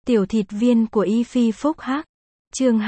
Tiểu thịt viên của Y Phi Phúc Hắc. Chương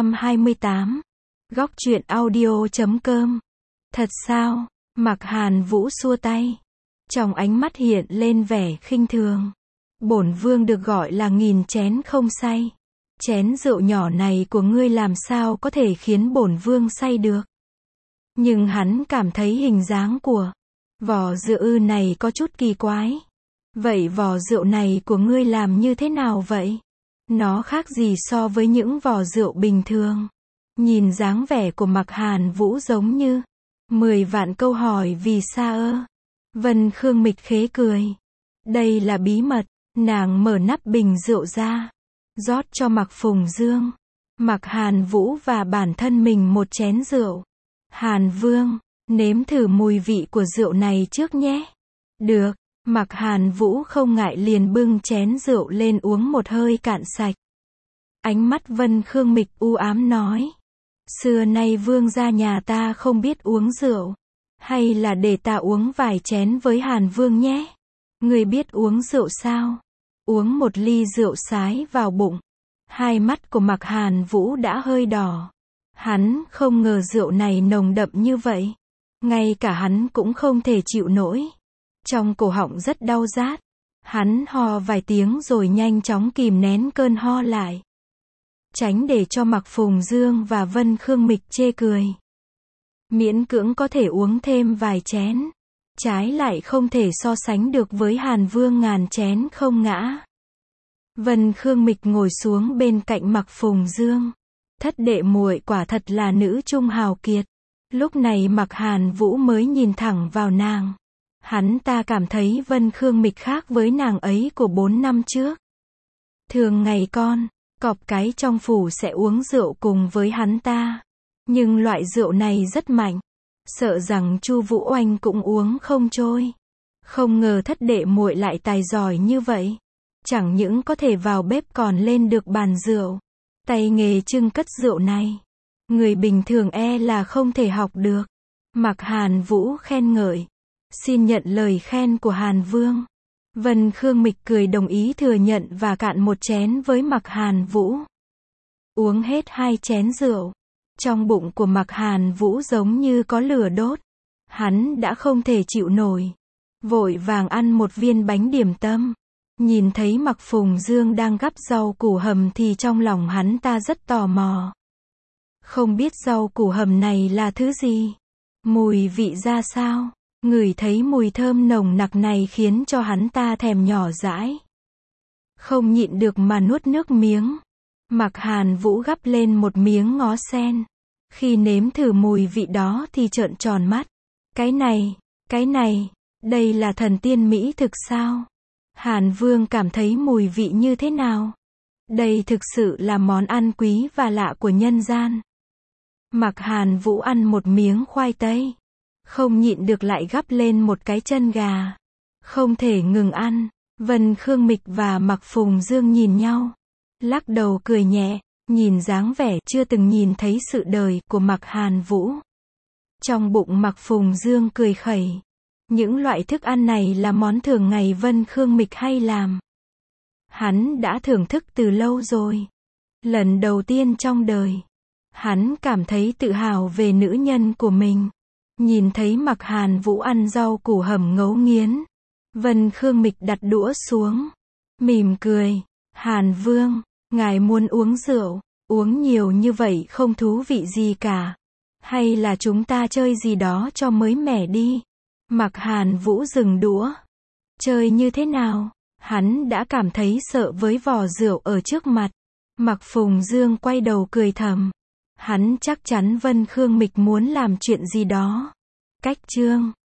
228. Góc truyện audio.com. Thật sao? Mạc Hàn Vũ xua tay. Trong ánh mắt hiện lên vẻ khinh thường. Bổn vương được gọi là nghìn chén không say. Chén rượu nhỏ này của ngươi làm sao có thể khiến bổn vương say được? Nhưng hắn cảm thấy hình dáng của vò rượu này có chút kỳ quái. Vậy vò rượu này của ngươi làm như thế nào vậy? Nó khác gì so với những vò rượu bình thường? Nhìn dáng vẻ của Mạc Hàn Vũ giống như 10 vạn câu hỏi vì sao ơ? Vân Khương Mịch khế cười. Đây là bí mật. Nàng mở nắp bình rượu ra, rót cho Mạc Phùng Dương, Mạc Hàn Vũ và bản thân mình một chén rượu. Hàn Vương, nếm thử mùi vị của rượu này trước nhé. Được. Mạc Hàn Vũ không ngại liền bưng chén rượu lên uống một hơi cạn sạch. Ánh mắt Vân Khương Mịch u ám nói. Xưa nay vương gia nhà ta không biết uống rượu. Hay là để ta uống vài chén với Hàn Vương nhé. Người biết uống rượu sao? Uống một ly rượu sái vào bụng. Hai mắt của Mạc Hàn Vũ đã hơi đỏ. Hắn không ngờ rượu này nồng đậm như vậy. Ngay cả hắn cũng không thể chịu nổi. Trong cổ họng rất đau rát. Hắn ho vài tiếng rồi nhanh chóng kìm nén cơn ho lại. Tránh để cho Mạc Phùng Dương và Vân Khương Mịch chê cười. Miễn cưỡng có thể uống thêm vài chén. Trái lại không thể so sánh được với Hàn Vương ngàn chén không ngã. Vân Khương Mịch ngồi xuống bên cạnh Mạc Phùng Dương. Thất đệ muội quả thật là nữ trung hào kiệt. Lúc này Mạc Hàn Vũ mới nhìn thẳng vào nàng. Hắn ta cảm thấy Vân Khương Mịch khác với nàng ấy của 4 năm trước. Thường ngày cọp cái trong phủ sẽ uống rượu cùng với hắn ta. Nhưng loại rượu này rất mạnh. Sợ rằng Chu Vũ Oanh cũng uống không trôi. Không ngờ thất đệ muội lại tài giỏi như vậy. Chẳng những có thể vào bếp còn lên được bàn rượu. Tay nghề trưng cất rượu này. Người bình thường là không thể học được. Mạc Hàn Vũ khen ngợi. Xin nhận lời khen của Hàn Vương. Vân Khương Mịch cười đồng ý thừa nhận và cạn một chén với Mạc Hàn Vũ. Uống hết 2 chén rượu. Trong bụng của Mạc Hàn Vũ giống như có lửa đốt. Hắn đã không thể chịu nổi. Vội vàng ăn một viên bánh điểm tâm. Nhìn thấy Mạc Phùng Dương đang gắp rau củ hầm thì trong lòng hắn ta rất tò mò. Không biết rau củ hầm này là thứ gì? Mùi vị ra sao? Ngửi thấy mùi thơm nồng nặc này khiến cho hắn ta thèm nhỏ dãi. Không nhịn được mà nuốt nước miếng. Mạc Hàn Vũ gắp lên một miếng ngó sen. Khi nếm thử mùi vị đó thì trợn tròn mắt. Cái này, đây là thần tiên mỹ thực sao? Hàn Vương cảm thấy mùi vị như thế nào? Đây thực sự là món ăn quý và lạ của nhân gian. Mạc Hàn Vũ ăn một miếng khoai tây. Không nhịn được lại gắp lên một cái chân gà. Không thể ngừng ăn. Vân Khương Mịch và Mạc Phùng Dương nhìn nhau. Lắc đầu cười nhẹ. Nhìn dáng vẻ chưa từng nhìn thấy sự đời của Mạc Hàn Vũ. Trong bụng Mạc Phùng Dương cười khẩy. Những loại thức ăn này là món thường ngày Vân Khương Mịch hay làm. Hắn đã thưởng thức từ lâu rồi. Lần đầu tiên trong đời. Hắn cảm thấy tự hào về nữ nhân của mình. Nhìn thấy Mạc Hàn Vũ ăn rau củ hầm ngấu nghiến. Vân Khương Mịch đặt đũa xuống. Mỉm cười. Hàn Vương, ngài muốn uống rượu. Uống nhiều như vậy không thú vị gì cả. Hay là chúng ta chơi gì đó cho mới mẻ đi. Mạc Hàn Vũ dừng đũa. Chơi như thế nào? Hắn đã cảm thấy sợ với vò rượu ở trước mặt. Mạc Phùng Dương quay đầu cười thầm. Hắn chắc chắn Vân Khương Mịch muốn làm chuyện gì đó. Cách chương